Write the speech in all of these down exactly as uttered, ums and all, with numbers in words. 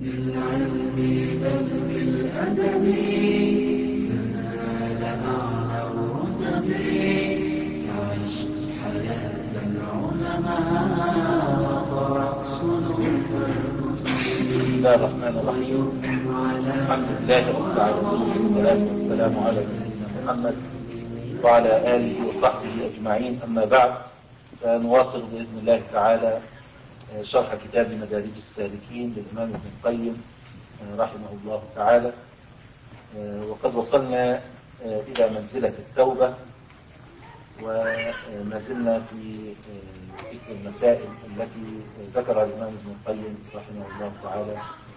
بالعلم بل بالأدب تنال أعلى الرتب فعش حياة العلماء وقرأ صنوف الكتب. بسم الله الرحمن الرحيم. الحمد لله رب العالمين، والصلاة والسلام على سيدنا محمد وعلى آله وصحبه أجمعين. أما بعد، فنواصل بإذن الله تعالى شرح كتاب مدارج السالكين للإمام ابن القيم رحمه الله تعالى. وقد وصلنا إلى منزلة التوبة، وما زلنا في ذكر المسائل التي ذكرها الإمام ابن القيم رحمه الله تعالى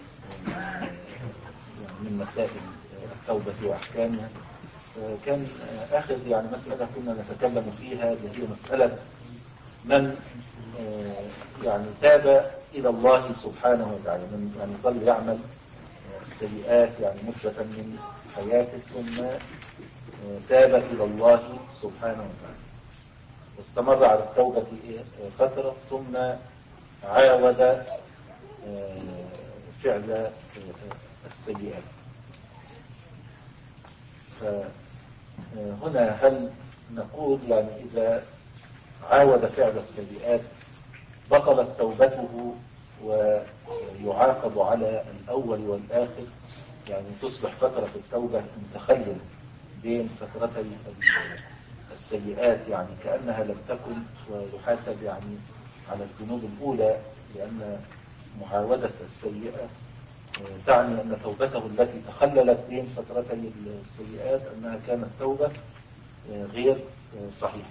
من مسائل التوبة وأحكامها. كان آخر يعني مسألة كنا نتكلم فيها اللي هي مسألة من يعني تاب إلى الله سبحانه وتعالى، من يعني ظل يعمل السيئات يعني مدة من حياته ثم تاب إلى الله سبحانه وتعالى واستمر على التوبة فترة ثم عاود فعل السيئات. فهنا هل نقول يعني إذا عاود فعل السيئات بطلت توبته ويعاقب على الأول والآخر، يعني تصبح فترة التوبة متخلل بين فترتي السيئات يعني كأنها لم تكن، ويحاسب يعني على الذنوب الأولى، لأن معاودة السيئة تعني أن توبته التي تخللت بين فترتي السيئات أنها كانت توبة غير صحيحة.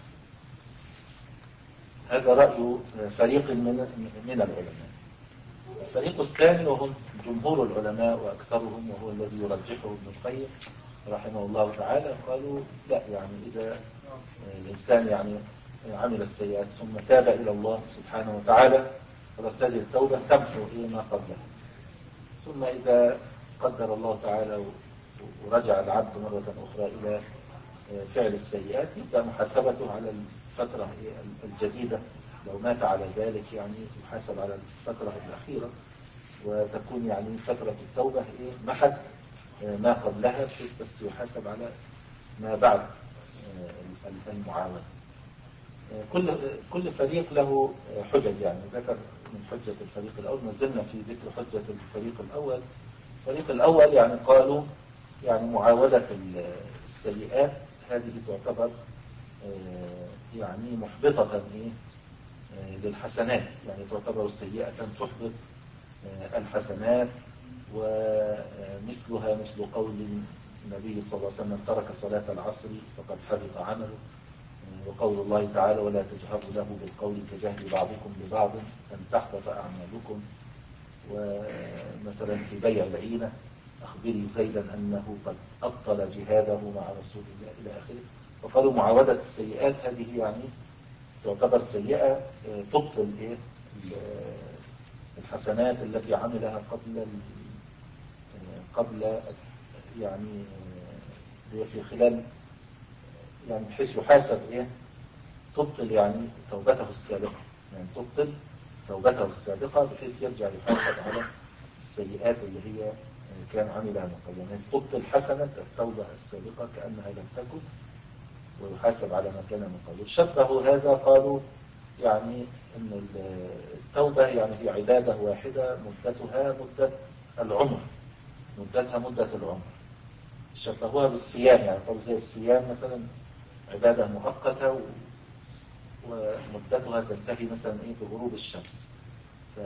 هذا رأي فريق من من العلماء. الفريق الثاني وهم جمهور العلماء وأكثرهم، وهو الذي يرجحه ابن القيم رحمه الله تعالى، قالوا لا، يعني إذا الإنسان يعني عمل السيئات ثم تاب إلى الله سبحانه وتعالى خلاص هذه التوبة تمحو ما قبلها. ثم إذا قدر الله تعالى ورجع العبد مرة أخرى إلى فعل السيئات يبدأ محاسبته على الفترة الجديدة. لو مات على ذلك يعني يحاسب على الفترة الأخيرة، وتكون يعني فترة التوبة محت ما قبلها، بس يحاسب على ما بعد المعاودة. كل كل فريق له حجج، يعني ذكر من حجة الفريق الأول، ما زلنا في ذكر حجة الفريق الأول. الفريق الأول يعني قالوا يعني معاودة السيئات هذه تعتبر يعني محبطة للحسنات، يعني تعتبر سيئة تحبط الحسنات. ومثلها مثل قول النبي صلى الله عليه وسلم ترك صلاة العصر فقد حبط عمله، وقول الله تعالى ولا تجهروا له بالقول كجهر بعضكم لبعض أن تحبط أعمالكم. ومثلا في بيع العينة أخبري زيدا أنه قد أبطل جهاده مع رسول الله إلى آخره. فقالوا معاودة السيئات هذه يعني تعتبر سيئة تبطل إيه الحسنات التي عملها قبل قبل يعني في خلال يعني بحيث يحاسب إيه تبطل يعني توبته السابقة، يعني تبطل توبته السابقة بحيث يرجع يحاسب على السيئات اللي هي كان عملها من قبل. يعني تبطل حسنة التوبة السابقة كأنها لم تكن، ويحاسب على ما كان من قبل. شبهوا هذا قالوا يعني ان التوبة يعني هي عبادة واحدة مدتها مدة العمر، مدتها مدة العمر. شبهوها بالصيام، يعني قالوا زي الصيام مثلا عبادة مؤقتة ومدتها تنتهي مثلا ايه بغروب الشمس. ف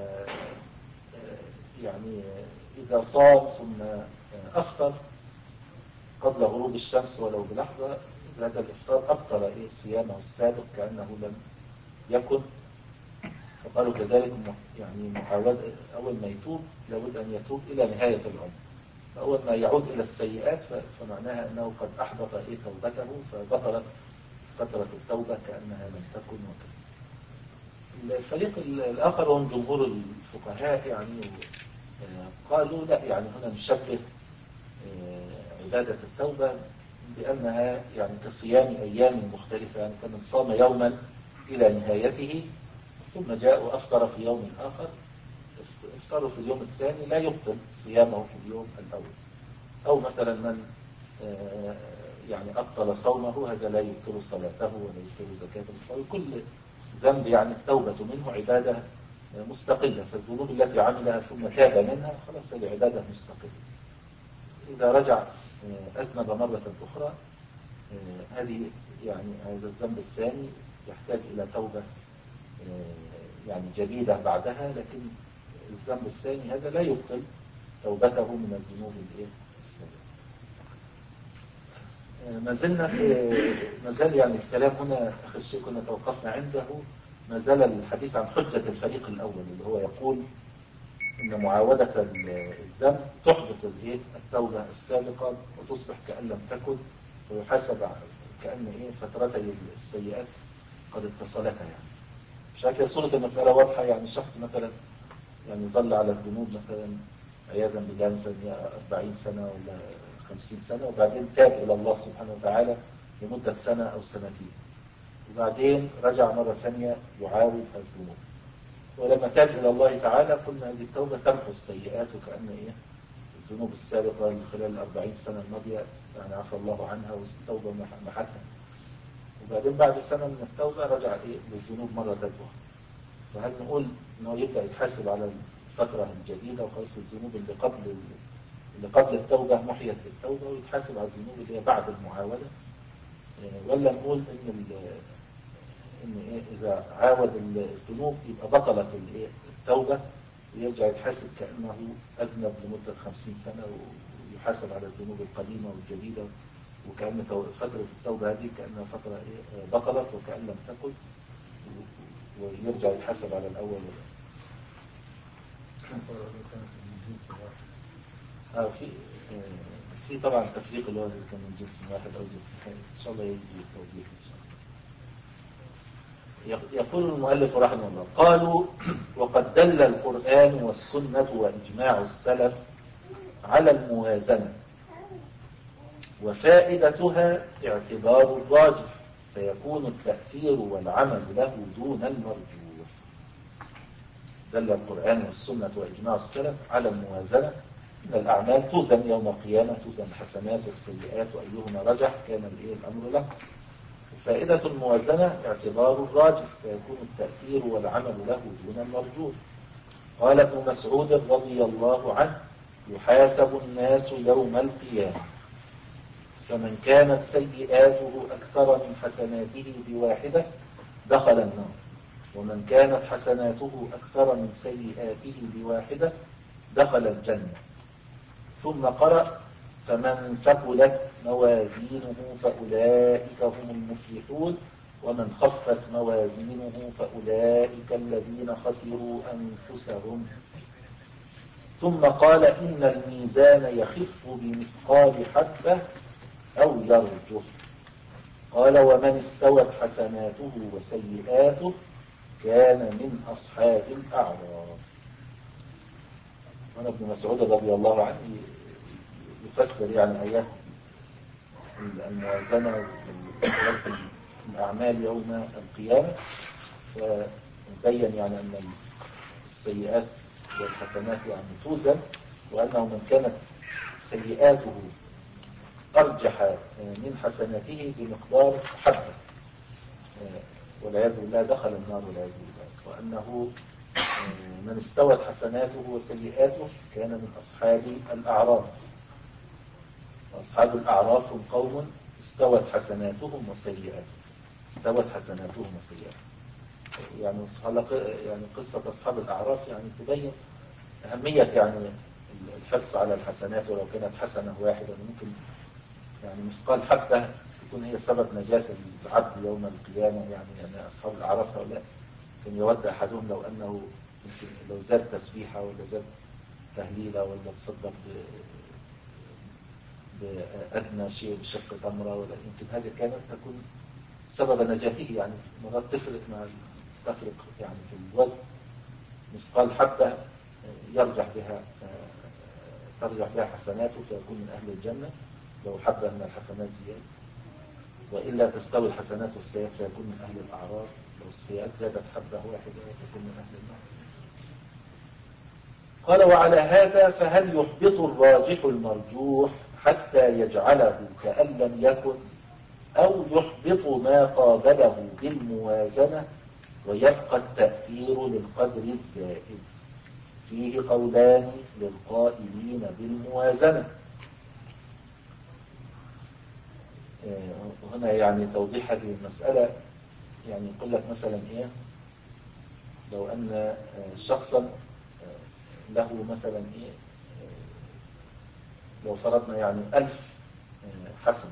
يعني إذا صام ثم أفطر قبل غروب الشمس ولو بلحظة، هذا الإفطار أبطل إيه صيامه السابق كأنه لم يكن. فقالوا كذلك يعني معاودة أول ما يتوب لابد أن يتوب إلى نهاية العمر. فأول ما يعود إلى السيئات فمعناها أنه قد أحبط إيه توبته، فبطلت فترة التوبة كأنها لم تكن وكذا. الفريق الآخر هم جمهور الفقهاء يعني قالوا لا، يعني هنا نشبه عبادة التوبة بأنها يعني كصيام أيام مختلفة، يعني كمن صام يوما إلى نهايته ثم جاء وأفطر في يوم آخر، إفطاره في اليوم الثاني لا يبطل صيامه في اليوم الأول. أو مثلا من يعني أبطل صومه هذا لا يبطل صلاته ولا يبطل زكاته. كل ذنب يعني التوبة منه عبادة مستقلة، فالذنوب التي عملها ثم تاب منها خلاص هذه عبادة مستقلة. إذا رجع أذنب مرة أخرى هذه يعني هذا الذنب الثاني يحتاج إلى توبة يعني جديدة بعدها، لكن الذنب الثاني هذا لا يبطل توبته من الذنوب السابقة. ما زلنا في ما زال يعني الكلام هنا آخر شيء كنا توقفنا عنده، ما زال الحديث عن حجة الفريق الأول اللي هو يقول إن معاودة الذنب تحبط الايه التوبة السابقة وتصبح كأن لم تكن، ويحاسب كأن ايه فترتي السيئات قد اتصلتها. يعني مش عارف، صورة المسألة واضحة. يعني الشخص مثلا يعني ظل على الذنوب مثلا عياذا بالله مثلا أربعين سنة ولا خمسين سنة، وبعدين تاب إلى الله سبحانه وتعالى لمدة سنة أو سنتين، وبعدين رجع مرة ثانية يعاود الذنوب. ولما تاب إلى الله تعالى قلنا هذه التوبة تمحو السيئات، وكأن إيه الذنوب السابقة خلال الأربعين سنة الماضية يعني عفى الله عنها والتوبة محتها. وبعدين بعد سنة من التوبة رجع إيه للذنوب مرة أخرى. فهل نقول إنه يبدأ يتحاسب على الفترة الجديدة وخلاص الذنوب اللي قبل اللي قبل التوبة محيت بالتوبة، ويتحاسب على الذنوب اللي هي بعد المعاودة؟ ولا نقول إن إن إيه إذا عاود الذنوب يبقى بطلت التوبة ويرجع يتحاسب كأنه أذنب لمدة خمسين سنة ويحاسب على الذنوب القديمة والجديدة، وكأن فترة التوبة هذه كأنها فترة إيه بطلت وكأن لم تكن، ويرجع يتحاسب على الأول. آه في آه في طبعا تفريق اللي هو كان من جنس واحد أو جنس ثاني، إن شاء الله يجي توضيح إن شاء الله. يقول المؤلف رحمه الله: قالوا وقد دل القرآن والسنة وإجماع السلف على الموازنة، وفائدتها اعتبار الراجح فيكون التأثير والعمل له دون المرجوح. دل القرآن والسنة وإجماع السلف على الموازنة، إن الأعمال توزن يوم القيامة، توزن الحسنات والسيئات وأيهما رجح كان الأمر له. فائدة الموازنة اعتبار الراجح فيكون التأثير والعمل له دون المرجوح. قال ابن مسعود رضي الله عنه: يحاسب الناس يوم القيامة، فمن كانت سيئاته أكثر من حسناته بواحدة دخل النار، ومن كانت حسناته أكثر من سيئاته بواحدة دخل الجنة. ثم قرأ: فمن ثقلت موازينه فأولئك هم المفلحون، ومن خفت موازينه فأولئك الذين خسروا أنفسهم. ثم قال: إن الميزان يخف بمثقال حبة أو يرجف. قال: ومن استوت حسناته وسيئاته كان من أصحاب الأعراف. وأنا ابن مسعود رضي الله عنه يفسر يعني آيات الموازنة ووزن الأعمال يوم القيامة، فبين يعني أن السيئات والحسنات يعني توزن، وأنه من كانت سيئاته أرجح من حسناته بمقدار حبة والعياذ بالله دخل النار والعياذ بالله، وأنه من استوت حسناته وسيئاته كان من أصحاب الأعراف. وأصحاب الأعراف هم قوم استوت حسناتهم وسيئاتهم، استوت حسناتهم وسيئاتهم. يعني يعني قصة أصحاب الأعراف يعني تبين أهمية يعني الحرص على الحسنات، ولو كانت حسنة واحدة ممكن يعني مثقال حبة تكون هي سبب نجاة العبد يوم القيامة. يعني, يعني أصحاب الأعراف هؤلاء كان يود أحدهم لو أنه لو زاد تسبيحة ولا زاد تهليلة ولا تصدق بأدنى شيء بشق تمرة، ولا يمكن هذه كانت تكون سبب نجاته. يعني مرات تفرق مع تفرق يعني في الوزن مثقال حبة يرجح بها ترجح بها حسناته فيكون من أهل الجنة لو حبة من الحسنات زيادة، وإلا تستوي الحسنات والسيئات فيكون من أهل الأعراف. لو السيئات زادت حبة واحدة فيكون من أهل النار. قال وعلى هذا فهل يحبط الراجح المرجوح حتى يجعله كأن لم يكن، أو يحبط ما قابله بالموازنة ويبقى التأثير للقدر الزائد؟ فيه قولان للقائلين بالموازنة. هنا يعني توضيح هذه المسألة، يعني يقول لك مثلا إيه، لو أن شخصا له مثلا إيه، لو فرضنا يعني ألف حسنة،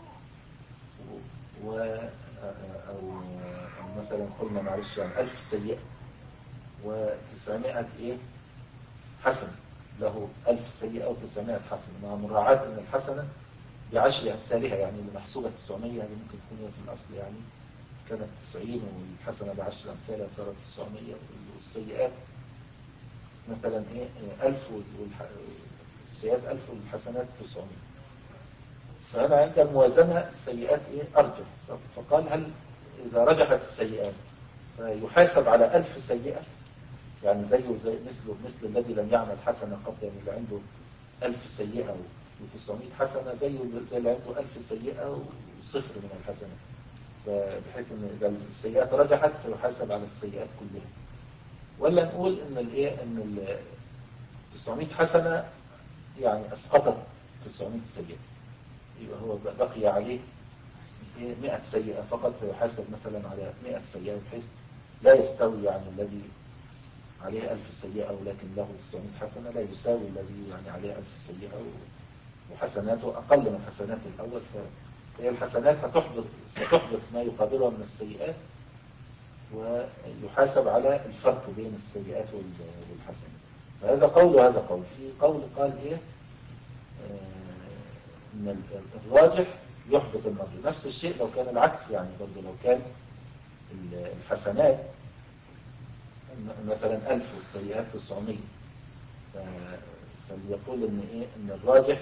و أو مثلا قلنا معلش يعني ألف سيئة وتسعمائة إيه حسنة، له ألف سيئة وتسعمائة حسنة، مع مراعاة أن الحسنة بعشر أمثالها، يعني اللي محسوبة تسعمائة يعني ممكن تكون هي في الأصل يعني كانت تسعين والحسنة بعشر أمثالها صارت تسعمائة، والسيئات مثلا إيه ألف والسيئات ألف والحسنات تسعمائة. فهنا عند الموازنة السيئات إيه أرجح، فقال هل إذا رجحت السيئات فيحاسب على ألف سيئة، يعني زيه زي مثله مثل الذي لم يعمل حسنة قط، يعني اللي عنده ألف سيئة وتسعمائة حسنة زيه زي اللي عنده ألف سيئة وصفر من الحسنات، بحيث ان اذا السيئات رجحت فيحاسب على السيئات كلها. ولا نقول ان الايه ان ال تسعمائة حسنة يعني اسقطت تسعمائة سيئة، يبقى هو بقي عليه مئة سيئة فقط، فيحاسب مثلا على مئة سيئة، بحيث لا يستوي يعني الذي عليه ألف سيئة ولكن له تسعمائة حسنة لا يساوي الذي يعني عليه ألف سيئة وحسناته أقل من حسنات الأول. فهي الحسنات هتحبط ستحبط ما يقابلها من السيئات، ويحاسب على الفرق بين السيئات والحسنات. فهذا قول وهذا قول. في قول قال إيه آه إن الراجح يحبط المرجوح. نفس الشيء لو كان العكس، يعني برضه لو كان الحسنات مثلا ألف والسيئات تسعمائة، فليقول إن إيه إن الراجح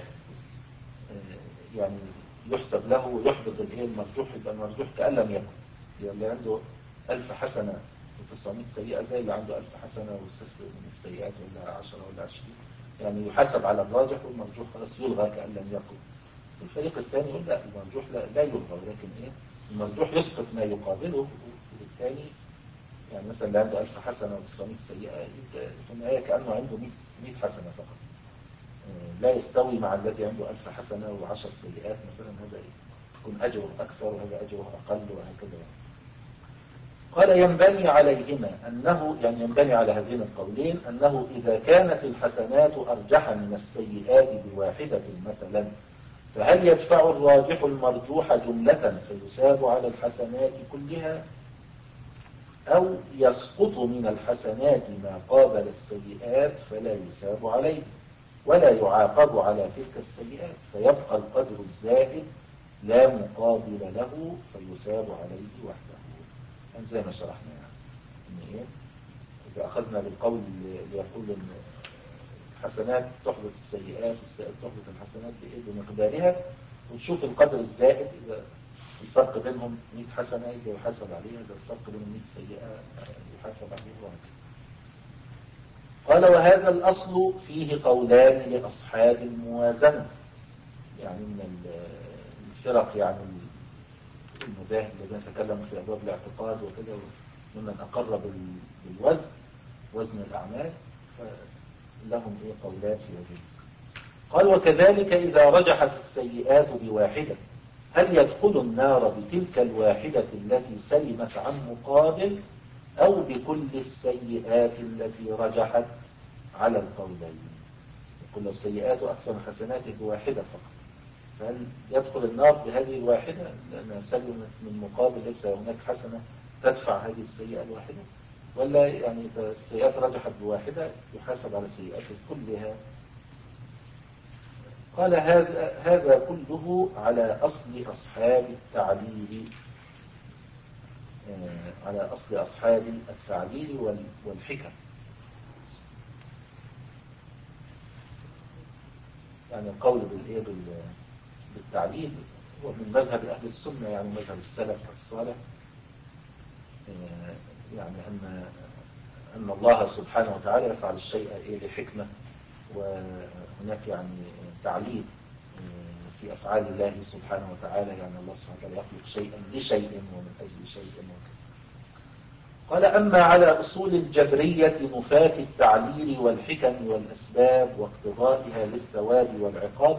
يعني يحسب له ويحبط الايه المرجوح، يبقى المرجوح كأن لم يكن. يعني اللي عنده ألف حسنة وتسعمائة سيئة زي اللي عنده ألف حسنة وصفر من السيئات، ولا عشرة ولا عشرين، يعني يحاسب على الراجح، والمرجوح خلاص يلغى كأن لم يكن. الفريق الثاني يقول لا، المرجوح لا, لا يلغى، ولكن ايه المرجوح يسقط ما يقابله. وبالتالي يعني مثلا اللي عنده ألف حسنة وتسعمائة سيئة في النهاية كأنه عنده مئة حسنة فقط، لا يستوي مع الذي عنده ألف حسنة وعشر سيئات مثلا، هذا يكون أجره أكثر وهذا أجره أقل وهكذا. قال ينبني عليهما أنه، يعني ينبني على هذين القولين أنه إذا كانت الحسنات أرجح من السيئات بواحدة مثلا، فهل يدفع الراجح المرجوح جملة فيساب على الحسنات كلها، أو يسقط من الحسنات ما قابل السيئات فلا يساب عليه ولا يعاقب على تلك السيئات، فيبقى القدر الزائد لا مقابل له فيساب عليه وحده. يعني زي ما شرحنا يعني إن إيه إذا أخذنا بالقول اللي يقول إن الحسنات تحبط السيئات والسيئات تحبط الحسنات بإيه بمقدارها، ونشوف القدر الزائد، إذا الفرق بينهم مئة حسنة يبقى يحاسب عليها، إذا الفرق بينهم مئة سيئة يحاسب عليها وهكذا. قال وهذا الأصل فيه قولان لأصحاب الموازنة، يعني من الفرق يعني المذاهب الذين تكلموا في أبواب الاعتقاد وكذا، ممن أقر بالوزن وزن الأعمال، فلهم إيه قولات في هذه المسألة. قال وكذلك إذا رجحت السيئات بواحدة، هل يدخل النار بتلك الواحدة التي سلمت عن مقابل، أو بكل السيئات التي رجحت على القولين؟ يقول السيئات أكثر من حسناته بواحدة فقط، فهل يدخل النار بهذه الواحدة لأنها سلمت من مقابل ليس هناك حسنة تدفع هذه السيئة الواحدة، ولا يعني السيئات رجحت بواحدة يحاسب على سيئاته كلها؟ قال هذا هذا كله على أصل أصحاب التعليل، على أصل أصحاب التعليل والحكم. يعني القول بالإيه بالتعليل هو من مذهب أهل السنة، يعني مذهب السلف الصالح، يعني أن أن الله سبحانه وتعالى يفعل الشيء إيه لحكمة، وهناك يعني تعليل في أفعال الله سبحانه وتعالى، يعني الله سبحانه وتعالى يخلق شيئا لشيء ومن أجل شيء وكذا. قال أما على أصول الجبرية نفاة التعليل والحكم والأسباب واقتضائها للثواب والعقاب،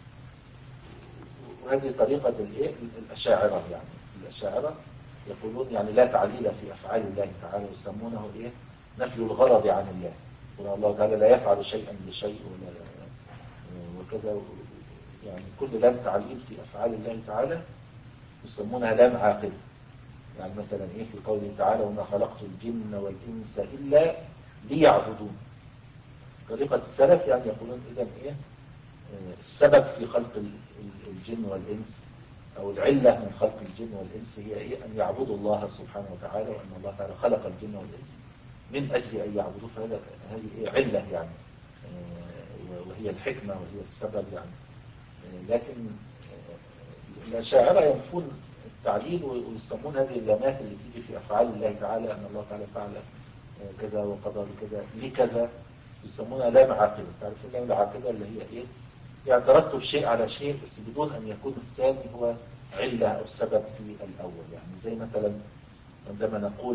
وهذه طريقة الإيه؟ الأشاعرة. يعني الأشاعرة يقولون يعني لا تعليل في أفعال الله تعالى، ويسمونه إيه؟ نفي الغرض عن الله. يقول الله تعالى لا يفعل شيئا لشيء ولا وكذا، يعني كل لام تعليل في أفعال الله تعالى يسمونها لام عاقبة. يعني مثلا إيه في قوله تعالى وما خلقت الجن والإنس إلا ليعبدون. طريقة السلف يعني يقولون إذن إيه السبب في خلق الجن والإنس أو العلة من خلق الجن والإنس هي إيه؟ أن يعبدوا الله سبحانه وتعالى، وأن الله تعالى خلق الجن والإنس من أجل أن يعبدوه، فهذا هذه إيه علة يعني، وهي الحكمة وهي السبب يعني. لكن الأشاعرة ينفون التعليل ويسمون هذه اللامات اللي تيجي في أفعال الله تعالى أن الله تعالى فعل كذا وقضى بكذا لكذا، يسمونها لام عاقبة. تعرف اللام العاقبة اللي هي إيه؟ يعني ترتب شيء على شيء بس بدون أن يكون الثاني هو علة أو سبب في الأول. يعني زي مثلا عندما نقول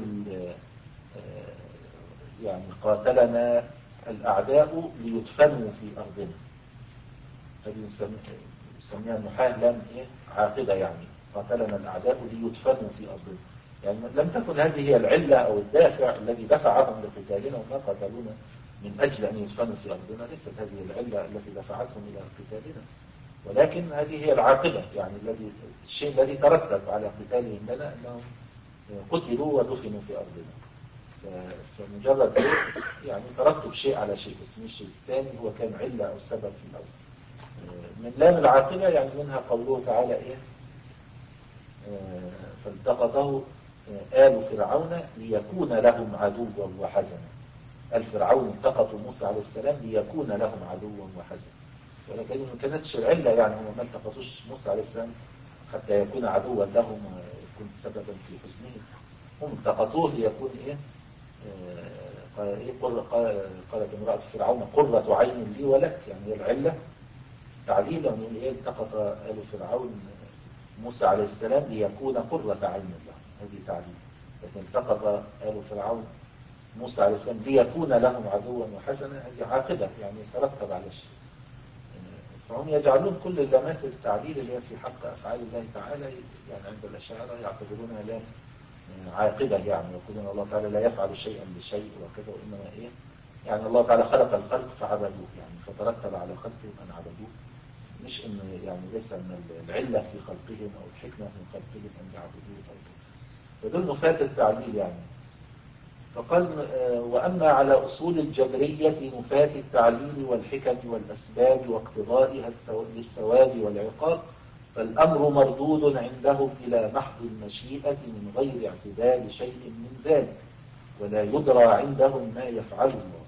يعني قاتلنا الأعداء ليدفنوا في أرضنا، هذه نسميها النحاة لام إيه؟ عاقبة. يعني قاتلنا الأعداء ليدفنوا في أرضنا، يعني لم تكن هذه هي العلة أو الدافع الذي دفعهم لقتالنا، وما قاتلونا من أجل أن يدفنوا في أرضنا. ليست هذه العلة التي دفعتهم إلى قتالنا، ولكن هذه هي العاقبة، يعني الذي الشيء الذي ترتب على قتالهم لنا أنهم قتلوا ودفنوا في أرضنا. فمجرد يعني ترتب شيء على شيء، بس مش الثاني هو كان علة أو سبب في الأول. من لام العاقبة يعني منها قوله تعالى إيه فالتقطه آل فرعون ليكون لهم عدوا وحزنا. آل فرعون التقطوا موسى عليه السلام ليكون لهم عدوا وحزنا، ولكن ما كانتش العلة، يعني هم ما التقطوش موسى عليه السلام حتى يكون عدوا لهم ويكون سببا في حزنهم، هم التقطوه ليكون إيه قال إيه قالت امرأة فرعون قرة عين لي ولك، يعني العلة تعليلا من إيه التقط آل فرعون موسى عليه السلام ليكون قرة عين له، هذه تعليل. لكن التقط آل فرعون موسى عليه السلام ليكون لهم عدوا وحزنا، هذه عاقبة يعني ترتب على الشيء. فهم يجعلون كل اللامات التعليل اللي هي في حق أفعال الله تعالى يعني عند الأشاعرة يعتبرونها لام عاقبة، يعني يقولون الله تعالى لا يفعل شيئا لشيء وكذا، وإنما إيه يعني الله تعالى خلق الخلق فعبدوه، يعني فترتب على خلقهم أن عبدوه، مش إن يعني ليس من العلة في خلقهم أو الحكمة من خلقهم أن يعبدوه أو كذا. فدول نفاة التعليل يعني. فقال وأما على أصول الجبرية نفاة التعليل والحكم والأسباب واقتضائها للثواب والعقاب، فالأمر مردود عندهم إلى محض المشيئة من غير اعتبار شيء من ذلك، ولا يدرى عندهم ما يفعله الله،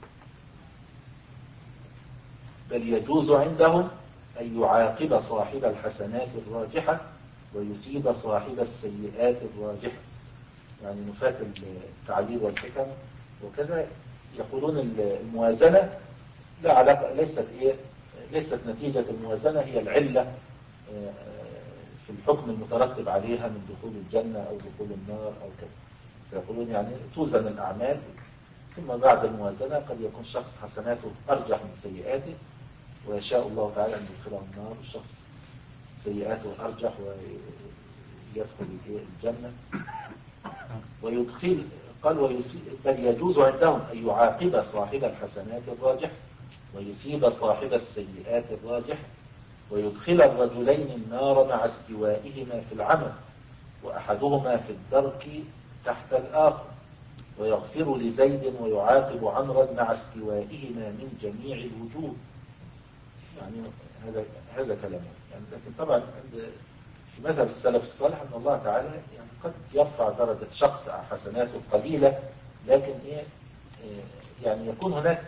بل يجوز عندهم أن يعاقب صاحب الحسنات الراجحة ويثيب صاحب السيئات الراجحة. يعني نفاة التعليل والحكم وكذا يقولون الموازنة لا علاقة، ليست إيه ليست نتيجة الموازنة هي العلة في الحكم المترتب عليها من دخول الجنة أو دخول النار أو كذا. فيقولون يعني توزن الأعمال، ثم بعد الموازنة قد يكون شخص حسناته أرجح من سيئاته ويشاء الله تعالى أن يدخله النار، والشخص سيئاته أرجح ويدخل الجنة ويدخل. قال ويسيب، بل يجوز عندهم أن يعاقب صاحب الحسنات الراجح ويثيب صاحب السيئات الراجح، ويدخل الرجلين النار مع استوائهما في العمل وأحدهما في الدرك تحت الآخر، ويغفر لزيد ويعاقب عمرا مع استوائهما من جميع الوجوه. يعني هذا هذا كلامه يعني. لكن طبعا في مذهب السلف الصالح أن الله تعالى يعني قد يرفع درجة شخص حسناته قليلة، لكن إيه يعني يكون هناك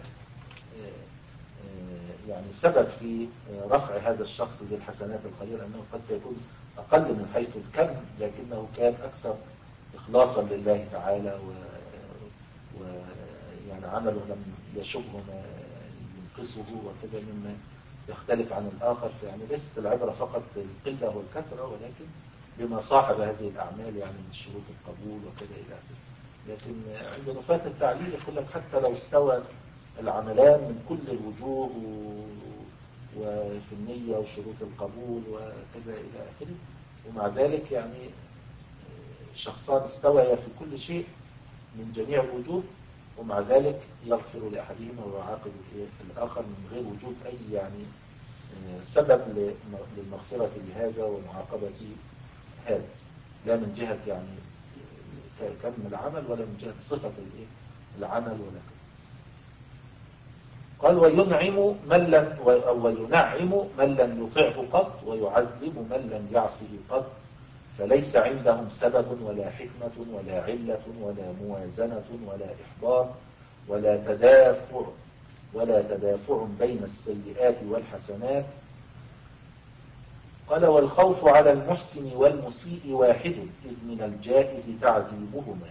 يعني سبب في رفع هذا الشخص بالحسنات القليلة، أنه قد يكون أقل من حيث الكم لكنه كان أكثر إخلاصا لله تعالى يعني عمله لم يشبه ما ينقصه وكذا مما يختلف عن الآخر، فيعني ليست العبرة فقط بالقلة والكثرة ولكن بما صاحب هذه الأعمال يعني من شروط القبول وكذا إلى آخره. لكن عند نفاة التعليل يقول لك حتى لو استوى العملان من كل الوجوه وفي النية وشروط القبول وكذا إلى آخره، ومع ذلك يعني شخصان استويا في كل شيء من جميع الوجوه، ومع ذلك يغفر لأحدهما ويعاقب الآخر من غير وجود أي يعني سبب للمغفرة لهذا ومعاقبة هذا، لا من جهة يعني كم العمل ولا من جهة صفة العمل ولا كم. قال وينعم من لم وينعم من لم يطعه قط ويعذب من لم يعصه قط، فليس عندهم سبب ولا حكمة ولا علة ولا موازنة ولا إحضار ولا تدافع ولا تدافع بين السيئات والحسنات. قال والخوف على المحسن والمسيء واحد إذ من الجائز تعذيبهما.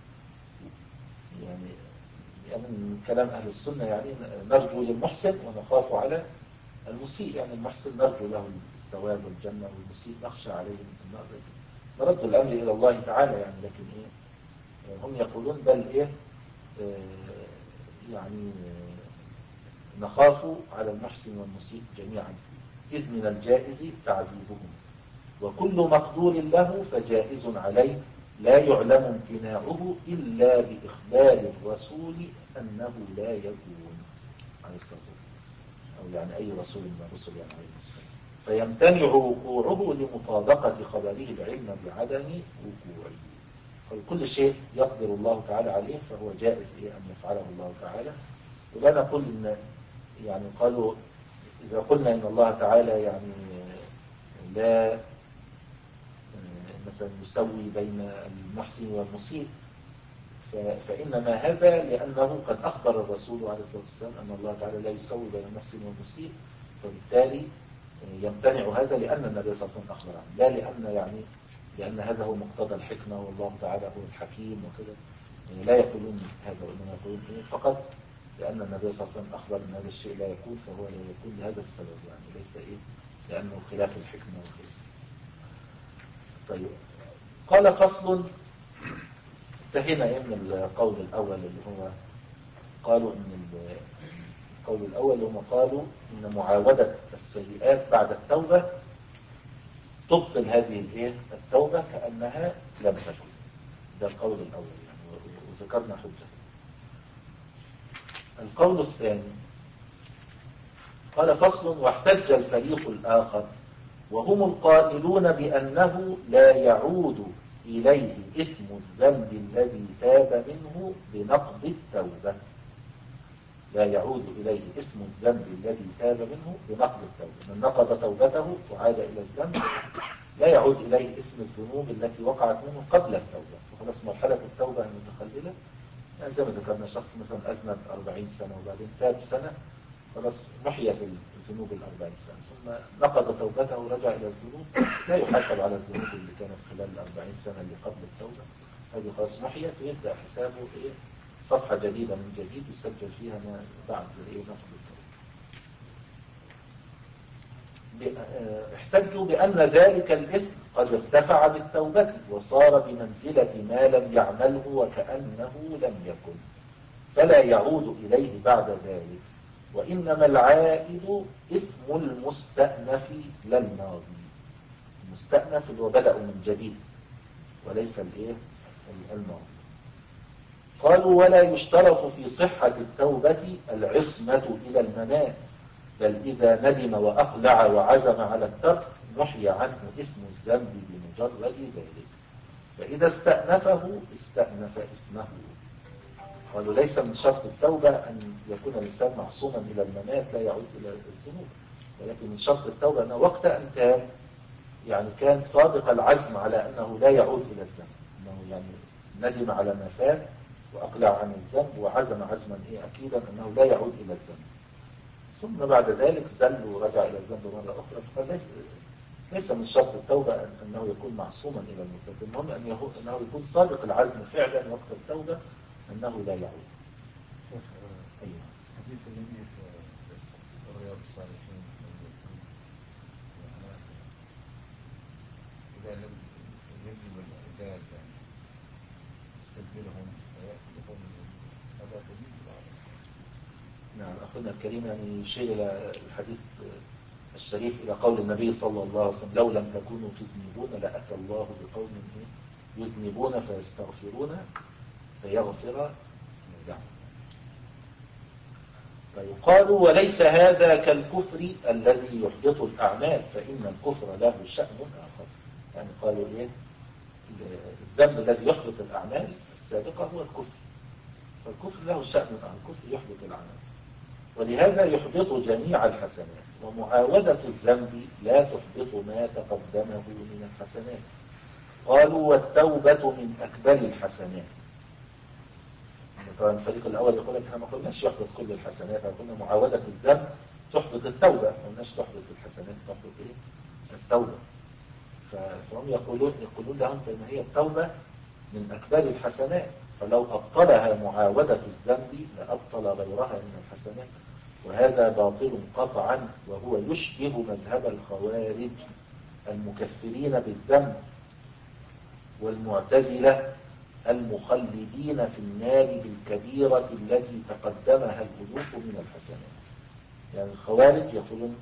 يعني يعني من كلام أهل السنة يعني نرجو للمحسن ونخاف على المسيء، يعني المحسن نرجو له الثواب والجنة، والمسيء نخشى عليه من النار. نرد الأمر إلى الله تعالى يعني، لكن إيه هم يقولون بل إيه آه يعني آه نخاف على المحسن والمسيء جميعا إذ من الجائز تعذيبهم، وكل مقدور له فجائز عليه لا يعلم امتناعه إلا بإخبار الرسول أنه لا يكون عليه الصلاة والسلام، أو يعني أي رسول من الرسل يعني عليه السلام، فيمتنع وقوعه لمطابقة خبره العلم بعدم وقوعه. فكل شيء يقدر الله تعالى عليه فهو جائز إيه أن يفعله الله تعالى. ولا نقول إن يعني قالوا إذا قلنا إن الله تعالى يعني لا مثلا يسوي بين المحسن والمسيء، فإنما هذا لأنه قد أخبر الرسول عليه الصلاة والسلام أن الله تعالى لا يسوي بين المحسن والمسيء، فبالتالي يمتنع هذا لأن النبي صلى الله عليه وسلم أخبر عنه، لا لأن يعني لأن هذا هو مقتضى الحكمة والله تعالى هو الحكيم وكذا، يعني لا يقولون هذا، وإنما يقولون فقط لأن النبي صلى الله عليه وسلم أخبر أن هذا الشيء لا يكون فهو لا يكون لهذا السبب، يعني ليس إيه لأنه خلاف الحكمة وكذا. طيب قال فصل. انتهينا إيه من القول الأول اللي هو قالوا إن القول الأول اللي هم قالوا إن معاودة السيئات بعد التوبة تبطل هذه الايه التوبة كأنها لم تكن. ده القول الأول يعني، وذكرنا حجة. القول الثاني قال فصل. واحتج الفريق الآخر وهم القائلون بأنه لا يعود إليه إثم الذنب الذي تاب منه بنقض التوبة. لا يعود إليه اسم الذنب الذي تاب منه بنقض التوبة. من نقض توبته وعاد إلى الذنب لا يعود إليه اسم الذنوب التي وقعت منه قبل التوبة، فخلاص مرحلة التوبة المتخللة. يعني زي ما ذكرنا شخص مثلا أذنب أربعين سنة وبعدين تاب سنة، خلاص محيت الذنوب الأربعين سنة، ثم نقض توبته ورجع إلى الذنوب، لا يحاسب على الذنوب اللي كانت خلال الأربعين سنة اللي قبل التوبة، هذه خلاص محيت ويبدأ حسابه إيه صفحة جديدة من جديد يسجل فيها ما بعد إيه نقض التوبة. احتجوا بأن ذلك الإثم قد ارتفع بالتوبة وصار بمنزلة ما لم يعمله وكأنه لم يكن، فلا يعود إليه بعد ذلك، وإنما العائد إثم المستأنف لا الماضي. المستأنف اللي هو بدأ من جديد وليس الإيه الماضي. قالوا ولا يشترط في صحة التوبة العصمة إلى الممات، بل إذا ندم وأقلع وعزم على الترك محي عنه إثم الذنب بمجرد ذلك، فإذا استأنفه استأنف إثمه. قالوا ليس من شرط التوبة أن يكون الإنسان معصوما إلى الممات لا يعود إلى الذنوب، ولكن من شرط التوبة أنه وقت أن تاب يعني كان صادق العزم على أنه لا يعود إلى الذنب، أنه يعني ندم على ما فات وأقلع عن الذنب وعزم عزما إيه أكيدا أنه لا يعود إلى الذنب، ثم بعد ذلك زل ورجع إلى الذنب مرة أخرى. فقال ليس, ليس من شرط التوبة أنه يكون معصوما إلى الموت، المهم أنه يكون صادق العزم فعلا وقت التوبة أنه لا يعود. شيخ أيوة حديث النبي في رياض الصالحين معناه إذا لم يجب العباد يستبدلهم ويأخذهم هذا دليل على نعم. أخونا الكريم يعني يشير إلى الحديث الشريف إلى قول النبي صلى الله عليه وسلم: لو لم تكونوا تذنبون لأتى الله بقوم يذنبون فيستغفرون فيغفر لهم. فيقال: وليس هذا كالكفر الذي يحبط الأعمال، فإن الكفر له شأن آخر. يعني قالوا إيه؟ الذنب الذي يحبط الأعمال السابقة هو الكفر، فالكفر له شأن آخر، الكفر يحبط الأعمال، ولهذا يحبط جميع الحسنات، ومعاودة الذنب لا تحبط ما تقدمه من الحسنات. قالوا: والتوبة من أكبر الحسنات. طبعا الفريق الأول يقول لك احنا ما قلناش يحبط كل الحسنات، احنا قلنا معاودة الذنب تحبط التوبة، ما قلناش تحبط الحسنات، تحبط ايه؟ التوبة. فهم يقولون يقولون لهم ان هي التوبة من أكبر الحسنات، فلو أبطلها معاودة الذنب لأبطل غيرها من الحسنات، وهذا باطل قطعا، وهو يشبه مذهب الخوارج المكفرين بالذنب والمعتزلة المخلدين في النار بالكبيرة التي تقدمها الألوف من الحسنات. يعني الخوارج يقولون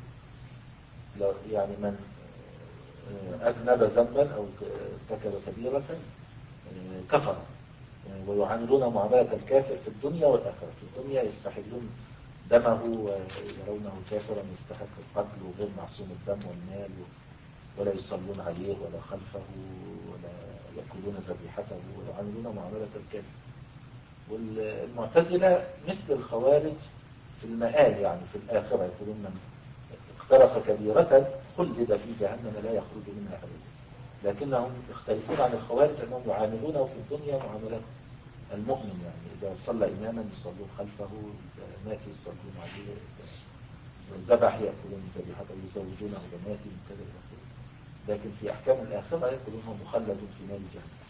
يعني من أذنب ذنبا أو ارتكب كبيرة كفر، ويعاملون معاملة الكافر في الدنيا والآخرة. في الدنيا يستحلون دمه ويرونه كافرا يستحق القتل وغير معصوم الدم والمال، ولا يصلون عليه ولا خلفه ولا يأكلون ذبيحته ويعاملون معاملة الكافر. والمعتزلة مثل الخوارج في المآل، يعني في الآخرة، يقولون من اقترف كبيرة خلد في جهنم لا يخرج منها أبدا. لكنهم يختلفون عن الخوارج أنهم يعاملونه في الدنيا معاملة المؤمن، يعني إذا صلى إماما يصلون خلفه، إذا مات يصلون عليه، إذا ذبح يأكلون ذبيحته، يزوجونه بنات كذا يقول. لكن في أحكام الآخرة يقولون هو مخلد في نار جهنم.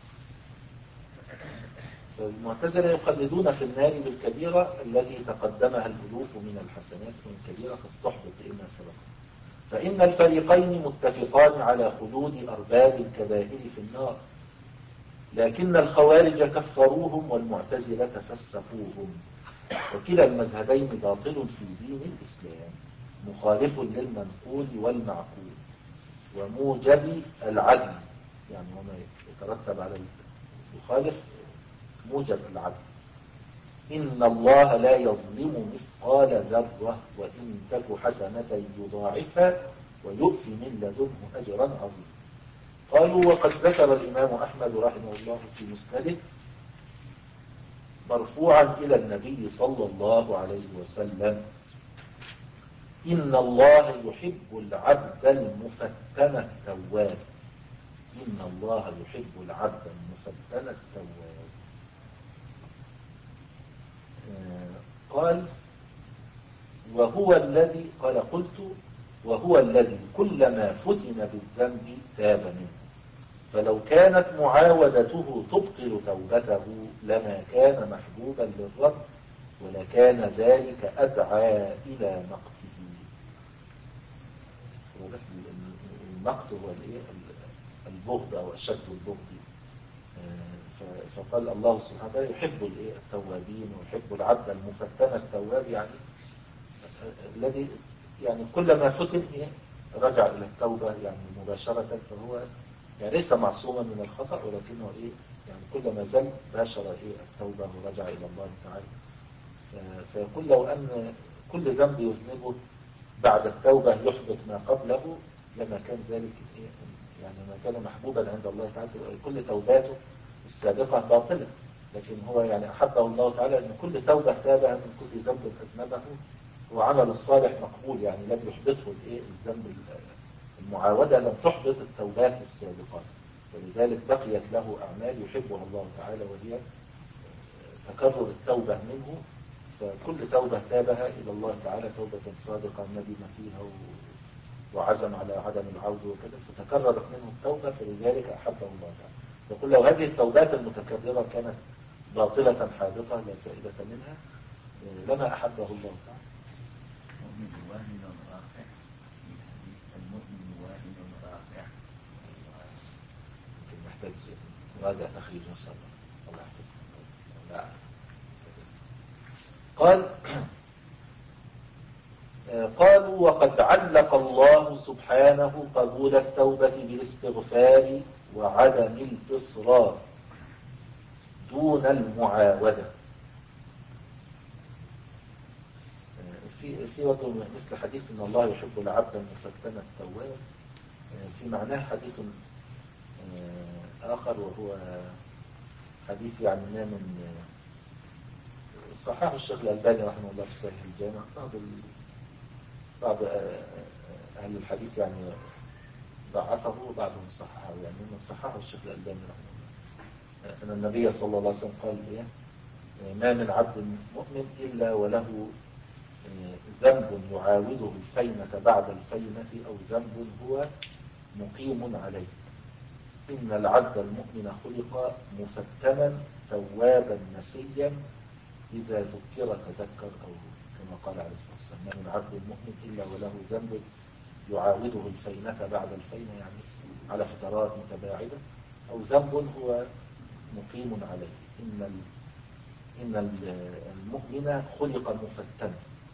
فالمعتزلة يخلدون في النار بالكبيرة التي تقدمها الألوف من الحسنات، من كبيرة فاستحبط لإما سبق. فإن الفريقين متفقان على خلود أرباب الكبائر في النار، لكن الخوارج كفروهم والمعتزلة فسقوهم. وكلا المذهبين باطل في دين الإسلام، مخالف للمنقول والمعقول وموجب العدل، يعني وما يترتب على المخالف موجب العدل. إن الله لا يظلم مثقال ذرة، وإن تك حسنة يضاعفها ويؤتي من لدنه أجرا عظيما. قالوا: وقد ذكر الإمام أحمد رحمه الله في مسنده مرفوعا إلى النبي صلى الله عليه وسلم: إن الله يحب العبد المفتن التواب. إن الله يحب العبد المفتن التواب. قال: وهو الذي قال قلت وهو الذي كلما فتن بالذنب تاب منه، فلو كانت معاودته تبطل توبته لما كان محبوبا للرب، ولكان ذلك أدعى إلى مقته. المقت هو البغض أو أشد البغض. فقال الله سبحانه وتعالى يحب التوابين ويحب العبد المفتن التواب، يعني الذي يعني كلما فتن رجع إلى التوبة يعني مباشرة، فهو يعني ليس معصوما من الخطأ، ولكنه إيه يعني كلما زل باشر إيه التوبة ورجع إلى الله تعالى. فيقول لو أن كل ذنب يذنبه بعد التوبة يحبط ما قبله لما كان ذلك إيه يعني ما كان محبوبا عند الله تعالى، كل توباته السابقة باطلة، لكن هو يعني أحبه الله تعالى أن كل توبة تابها من كل ذنب أذنبه وعمل الصالح مقبول، يعني لم يحبطه الإيه الذنب. المعاودة لم تحبط التوبات السابقة، ولذلك بقيت له أعمال يحبها الله تعالى، وهي تكرر التوبة منه. فكل توبة تابها إلى الله تعالى توبة صادقة ندم فيها وعزم على عدم العود وكذا، فتكررت منه التوبة، فلذلك أحبه الله تعالى. يقول لو هذه التوبات المتكررة كانت باطلة حادثة لا فائدة منها لما أحبه الله تعالى. المؤمن واهن رافع، في الحديث المؤمن واهن رافع. يمكن محتاج نراجع تخريج إن شاء الله. الله يحفظك. لا. قال قالوا وقد علق الله سبحانه قبول التوبة بالاستغفار وعدم الإصرار دون المعاودة. في في وجه مثل حديث ان الله يحب العبد المفتن التواب، في معناه حديث آخر وهو حديث يعني ما من صححه الشيخ الألباني رحمه الله في صحيح الجامع. بعض بعض أهل الحديث يعني ضعفه وبعضهم صححه، يعني من صححه الشيخ الألباني رحمه الله أن النبي صلى الله عليه وسلم قال إيه ما من عبد مؤمن إلا وله ذنب يعاوده الفينة بعد الفينة أو ذنب هو مقيم عليه. إن العبد المؤمن خلق مفتنا توابا نسيا إذا ذكر تذكر، أو كما قال عليه الصلاة والسلام ما من عبد المؤمن إلا وله ذنب يعاوده الفينة بعد الفينة، يعني على فترات متباعدة، أو ذنب هو مقيم عليه. إن إن المؤمن خلق مفتنا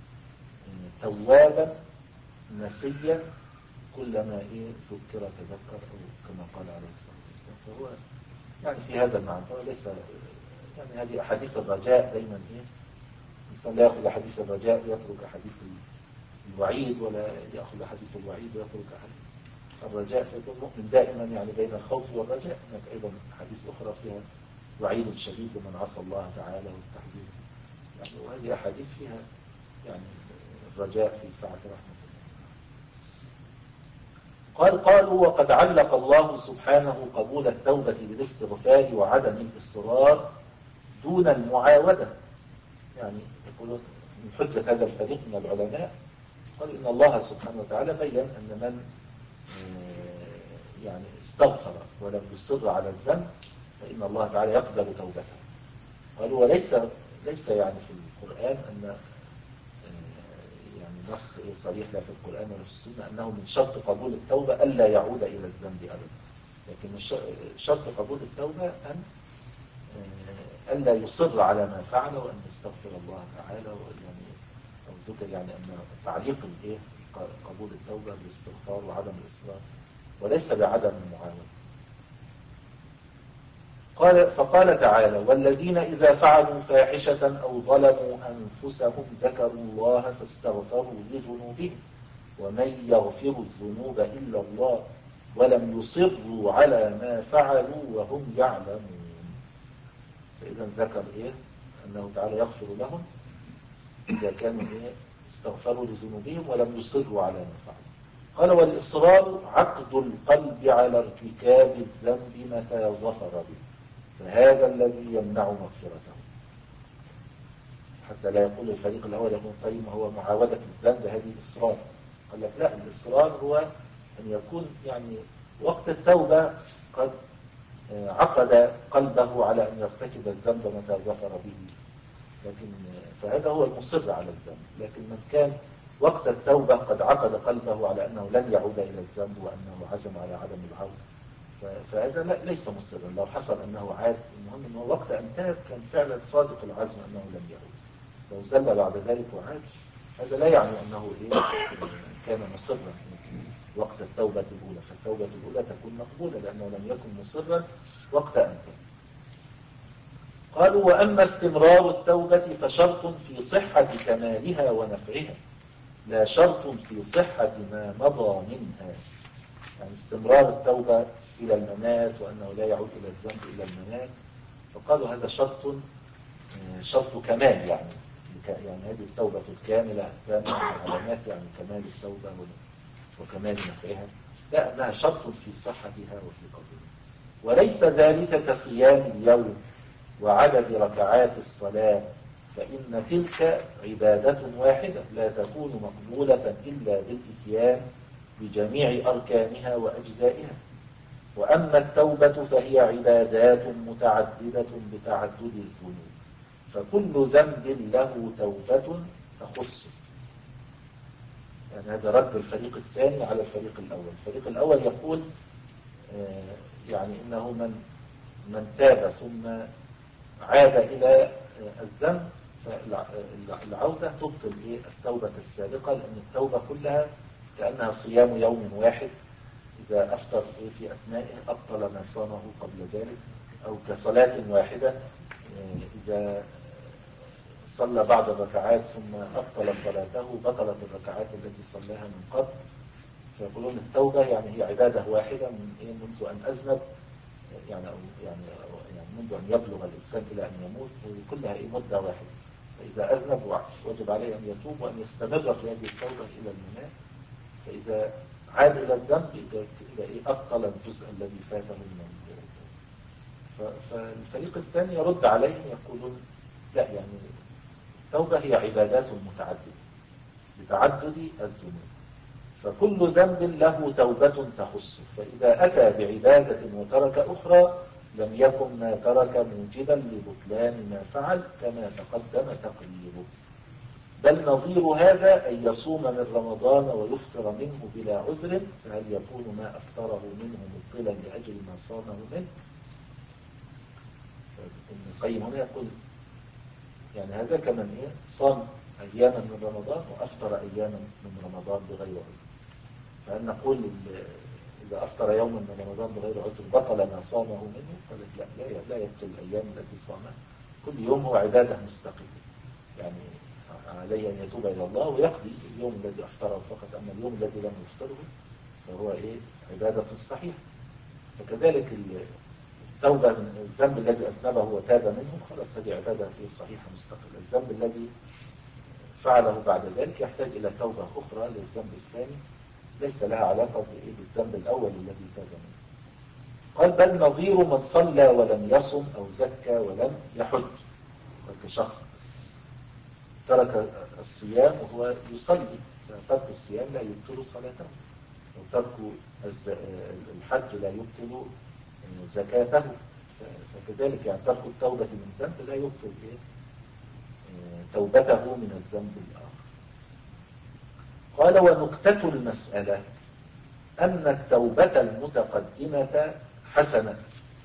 توابا نسيا كلما إيه ذكر تذكر، أو كما قال عليه الصلاة والسلام. فهو يعني في هذا المعنى ليس يعني هذه أحاديث الرجاء دائما إيه الإنسان لا يأخذ حديث الرجاء يترك حديث الوعيد، ولا يأخذ حديث الوعيد ويترك حديث الرجاء. فيكون المؤمن دائما يعني بين الخوف والرجاء. هناك أيضا حديث أخرى فيها وعيد شديد لمن عصى الله تعالى والتحذير، يعني وهذه أحاديث فيها يعني الرجاء في سعة رحمة الله. قال قالوا وقد علق الله سبحانه قبول التوبة بالاستغفار وعدم الإصرار دون المعاودة. يعني يقولون من حجة هذا الفريق من العلماء قال إن الله سبحانه وتعالى بيّن أن من يعني استغفر ولم يصر على الذنب فإن الله تعالى يقبل توبته. قالوا وليس ليس يعني في القرآن أن يعني نص صريح لا في القرآن ولا في السنة أنه من شرط قبول التوبة ألا يعود إلى الذنب أبدا، لكن شرط قبول التوبة أن ألا يصر على ما فعل وأن يستغفر الله تعالى، يعني أو ذكر يعني أن تعليق الإيه قبول التوبة بالاستغفار وعدم الإصرار وليس بعدم المعاودة. قال فقال تعالى والذين إذا فعلوا فاحشة أو ظلموا أنفسهم ذكروا الله فاستغفروا لذنوبهم ومن يغفر الذنوب إلا الله ولم يصروا على ما فعلوا وهم يعلمون. فإذا ذكر إيه أنه تعالى يغفر لهم إذا كانوا إيه استغفروا لذنوبهم ولم يصروا على ما فعلوا. قال والإصرار عقد القلب على ارتكاب الذنب متى ظفر به، فهذا الذي يمنع مغفرته. حتى لا يقول الفريق الأول يقول طيب هو معاودة الذنب هذه إصرار. قال لك لا، الإصرار هو أن يكون يعني وقت التوبة قد عقد قلبه على أن يرتكب الذنب متى ظفر به، لكن فهذا هو المصر على الذنب. لكن من كان وقت التوبة قد عقد قلبه على أنه لن يعود إلى الذنب وأنه عزم على عدم العودة، فهذا ليس مصرا. لو حصل أنه عاد، المهم أنه وقت أن تاب كان فعلا صادق العزم أنه لن يعود. لو زل بعد ذلك وعاد هذا لا يعني أنه إيه كان مصرا وقت التوبة الأولى، فالتوبة الأولى تكون مقبولة لأنه لم يكن مصرا وقت أن تاب. قالوا وأما استمرار التوبة فشرط في صحة كمالها ونفعها لا شرط في صحة ما مضى منها. يعني استمرار التوبة إلى الممات وأنه لا يعود إلى الذنب إلى الممات، فقالوا هذا شرط شرط كمال، يعني يعني هذه التوبة الكاملة التامة علامات يعني كمال التوبة وكمال نفعها، لا أنها شرط في صحتها وفي قبولها. وليس ذلك كصيام اليوم وعدد ركعات الصلاة، فإن تلك عبادة واحدة لا تكون مقبولة إلا بالإتيان بجميع أركانها وأجزائها. وأما التوبة فهي عبادات متعددة بتعدد الذنوب، فكل ذنب له توبة تخصه. يعني هذا رد الفريق الثاني على الفريق الأول. الفريق الأول يقول يعني إنه من من تاب ثم عاد إلى الذنب فالعودة تبطل إيه التوبة السابقة، لأن التوبة كلها كأنها صيام يوم واحد، إذا أفطر إيه في أثنائه أبطل ما صامه قبل ذلك، أو كصلاة واحدة إذا صلى بعض الركعات ثم أبطل صلاته بطلت الركعات التي صلاها من قبل. فيقولون التوبة يعني هي عبادة واحدة من إيه منذ أن أذنب، يعني أو يعني أو يعني منذ أن يبلغ الإنسان إلى أن يموت، كلها إيه مدة واحدة. فإذا أذنب وجب عليه أن يتوب وأن يستمر في هذه التوبة إلى الممات. فإذا عاد إلى الذنب إذا إيه أبطل الجزء الذي فاته من الذنب. فالفريق الثاني يرد عليهم يقولون لا، يعني التوبة هي عبادات متعددة بتعدد الذنوب، فكل ذنب له توبة تخصه، فإذا أتى بعبادة وترك أخرى لم يكن ما ترك موجبا لبطلان ما فعل كما تقدم تقريره. بل نظير هذا أن يصوم من رمضان ويفطر منه بلا عذر، فهل يكون ما أفطره منه مبطلا لأجل ما صامه منه؟ ابن القيم هنا يقول يعني هذا كمن إيه صام أياما من رمضان وأفطر أياما من رمضان بغير عذر. فهل نقول إذا أفطر يوما من رمضان بغير عذر بطل ما صامه منه؟ قال لا لا لا يبطل الأيام التي صامها، كل يوم هو عبادة مستقلة، يعني عليه أن يتوب إلى الله ويقضي اليوم الذي أفطره فقط، أما اليوم الذي لم يفطره فهو إيه عبادة صحيحة. فكذلك التوبة من الذنب الذي أذنبه وتاب منه خلاص هذه عبادة صحيحة مستقلة. الذنب الذي فعله بعد ذلك يحتاج إلى توبة أخرى للذنب الثاني ليس لها علاقة بالذنب الأول الذي تاب منه. قال بل نظير من صلى ولم يصم أو زكى ولم يحج، كشخص ترك الصيام وهو يصلي، فترك الصيام لا يبطل صلاته، وترك الحج لا يبطل زكاته. فكذلك يعني ترك التوبة من ذنب لا يبطل توبته من الذنب الآخر. قال ونكتة المسألة أن التوبة المتقدمة حسنة.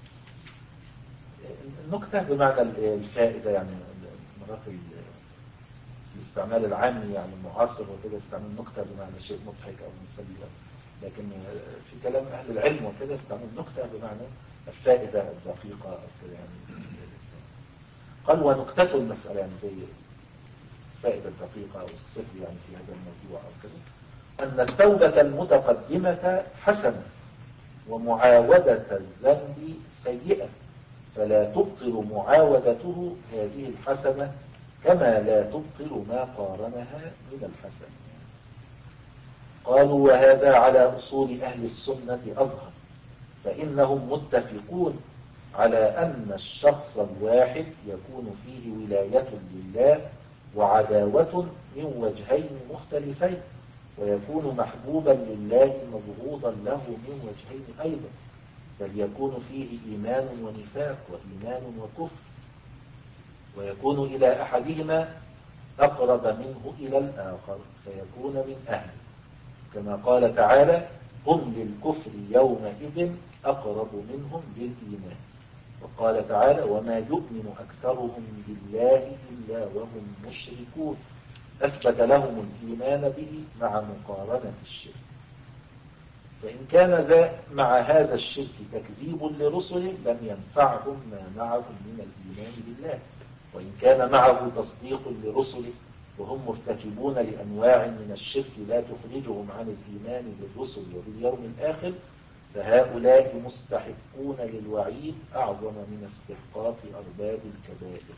النكتة بمعنى الفائدة، يعني مرات الاستعمال العامي يعني المعاصر وكده استعمل نكتة بمعنى شيء مضحك أو مسلي، لكن في كلام أهل العلم وكده استعمل نكتة بمعنى الفائدة الدقيقة أو كده يعني. قال ونكتة المسألة يعني زي الفائدة الدقيقة أو السر يعني في هذا الموضوع أو كده، أن التوبة المتقدمة حسنة ومعاودة الذنب سيئة، فلا تبطل معاودته هذه الحسنة كما لا تبطل ما قارنها من الحسنة. قالوا وهذا على أصول أهل السنة أظهر، فإنهم متفقون على أن الشخص الواحد يكون فيه ولاية لله وعداوة من وجهين مختلفين، ويكون محبوبا لله مبغوضا له من وجهين أيضا، بل يكون فيه إيمان ونفاق وإيمان وكفر، ويكون إلى أحدهما أقرب منه إلى الآخر فيكون من أهله، كما قال تعالى هم للكفر يومئذ أقرب منهم للإيمان. وقال تعالى وما يؤمن أكثرهم بالله إلا وهم مشركون، أثبت لهم الإيمان به مع مقارنة الشرك. فإن كان ذا مع هذا الشرك تكذيب لرسله لم ينفعهم ما معهم من الإيمان بالله، وإن كان معه تصديق لرسله وهم مرتكبون لأنواع من الشرك لا تخرجهم عن الإيمان بالرسل وباليوم الآخر، فهؤلاء مستحقون للوعيد أعظم من استحقاق أرباب الكبائر.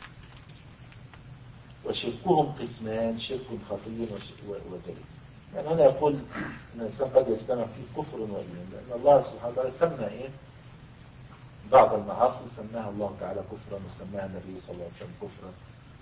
وشركهم قسمان، شرك خفي وجلي. يعني هنا يقول أن الإنسان قد يجتمع فيه كفر وإيمان، لأن الله سبحانه وتعالى سمى إيه بعض المعاصي سماها الله تعالى كفرا وسماها النبي صلى الله عليه وسلم كفرا.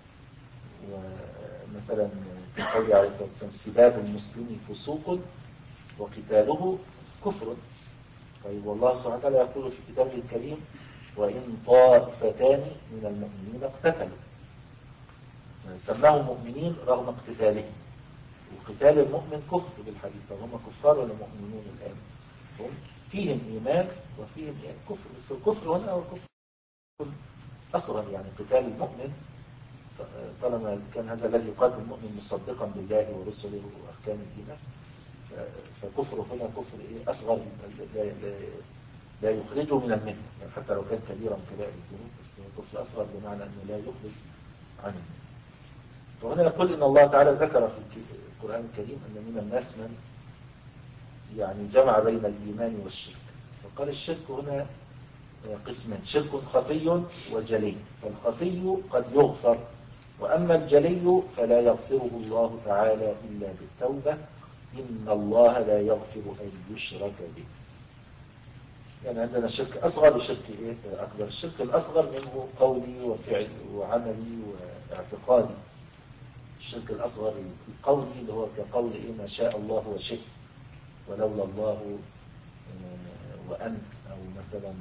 ومثلا قول عليه الصلاة والسلام سباب المسلم فسوق وقتاله كفر. طيب والله سبحانه وتعالى يقول في كتابه الكريم وإن طائفتان من المؤمنين اقتتلوا، سماهم مؤمنين رغم اقتتالهم، وقتال المؤمن كفر بالحديث. فهم كفار ولا مؤمنون الآن؟ هم فيهم إيمان وفيهم يعني كفر، بس الكفر هنا هو كفر أصغر. يعني قتال المؤمن طالما كان هذا الذي يقاتل المؤمن مصدقا بالله ورسله وأحكام الإيمان، فكفره هنا كفر إيه أصغر، لا, لا, لا يخرجه من الملة، يعني حتى لو كان كبيرا من كبائر الذنوب، بس كفر أصغر بمعنى أنه لا يخرج عن الملة. وهنا يقول إن الله تعالى ذكر في القرآن الكريم أن من الناس من يعني جمع بين الإيمان والشرك. فقال الشرك هنا قسمان: شرك خفي وجلي. فالخفي قد يغفر، وأما الجلي فلا يغفره الله تعالى إلا بالتوبة، إن الله لا يغفر أن يشرك به. يعني عندنا شرك أصغر وشرك إيه أكبر. الشرك الأصغر منه قولي وفعلي وعملي واعتقادي. الشرك الأصغر القولي اللي هو كقول إيه ما شاء الله وشئت، ولولا الله وأنت، أو مثلا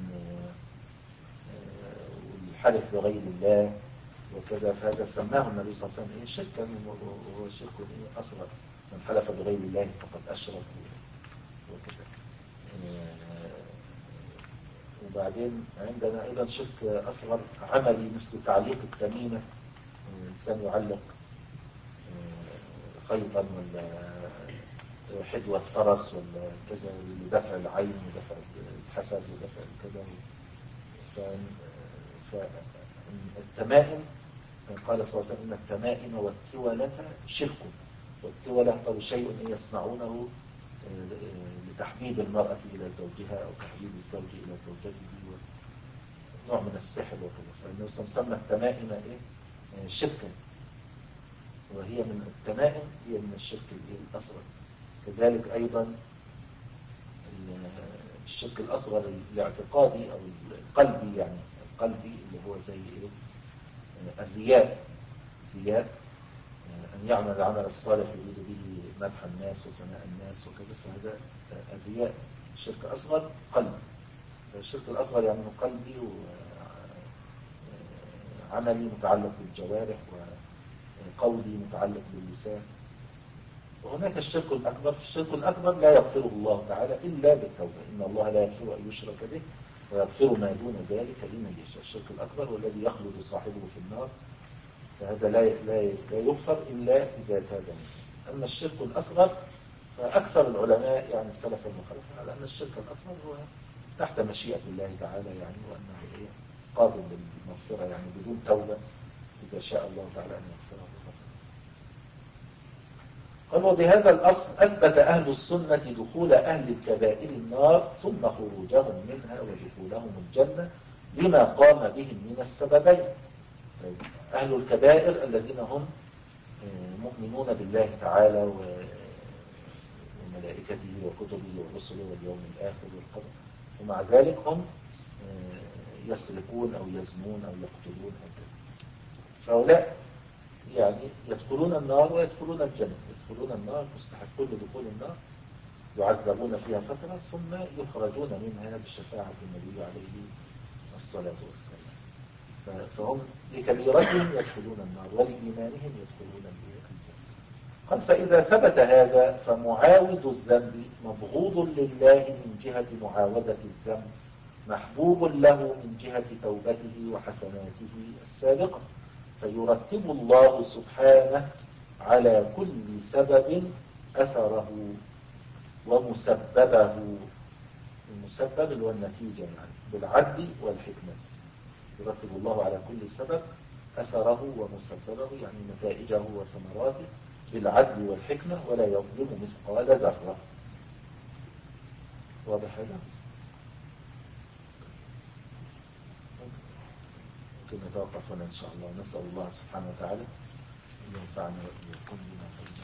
الحلف بغير الله وكذا. فهذا سماه النبي صلى الله عليه وسلم إيه شركا، وهو شرك إيه أصغر. من حلف بغير الله فقد أشرك وكذا. وبعدين عندنا أيضا شرك أصغر عملي مثل تعليق التميمة. الإنسان يعلق خيطا ولا حدوة فرس ولا كذا لدفع العين ودفع الحسد ودفع كذا. فالتمائم قال صلى الله عليه وسلم إن التمائم والتولة شرك. والتولة قالوا شيء يصنعونه لتحبيب المرأة إلى زوجها أو تحبيب الزوج إلى زوجته، نوع من السحر وكذا. فإنه سمى التمائم إيه شركا، وهي من التمائم هي من الشرك الأصغر. كذلك أيضا الشرك الأصغر الاعتقادي أو القلبي، يعني القلبي اللي هو زي إيه الرياء. الرياء أن يعمل العمل الصالح يريد به مدح الناس وثناء الناس وكذا، فهذا الرياء شرك أصغر قلبي. الشرك الأصغر يعني قلبي وعملي متعلق بالجوارح، وقولي متعلق باللسان. وهناك الشرك الأكبر. الشرك الأكبر لا يغفره الله تعالى إلا بالتوبة، إن الله لا يغفر أن يشرك به ويغفر ما دون ذلك لمن يشاء. الشرك الأكبر والذي يخلد صاحبه في النار، فهذا لا لا لا يغفر إلا إذا تاب منه. أما الشرك الأصغر فأكثر العلماء يعني السلف المخالف على أن الشرك الأصغر هو تحت مشيئة الله تعالى، يعني وأنه إيه قابل للمغفرة يعني بدون توبة إذا شاء الله تعالى أن يغفره. قال وبهذا الأصل أثبت أهل السنة دخول أهل الكبائر النار ثم خروجهم منها ودخولهم الجنة لما قام بهم من السببين. أهل الكبائر الذين هم مؤمنون بالله تعالى وملائكته وكتبه ورسله واليوم الآخر والقدر، ومع ذلك هم يسرقون أو يزنون أو يقتلون أو كذا. فهؤلاء يعني يدخلون النار ويدخلون الجنة. يدخلون النار مستحقون لدخول النار، يعذبون فيها فترة ثم يخرجون منها بشفاعة النبي عليه الصلاة والسلام. فهم لكبيرتهم يدخلون النار ولإيمانهم يدخلون الجنة. قال فإذا ثبت هذا فمعاود الذنب مبغوض لله من جهة معاودة الذنب، محبوب له من جهة توبته وحسناته السابقة، فيرتب الله سبحانه على كل سبب أثره ومسببه. المسبب اللي هو النتيجة يعني بالعدل والحكمة. يرتب الله على كل سبب أثره ومسببه يعني نتائجه وثمراته بالعدل والحكمة، ولا يظلم مثقال ذرة. واضح هذا؟ ممكن نتوقف هنا إن شاء الله. نسأل الله سبحانه وتعالى أن ينفعنا وإياكم بما قلنا.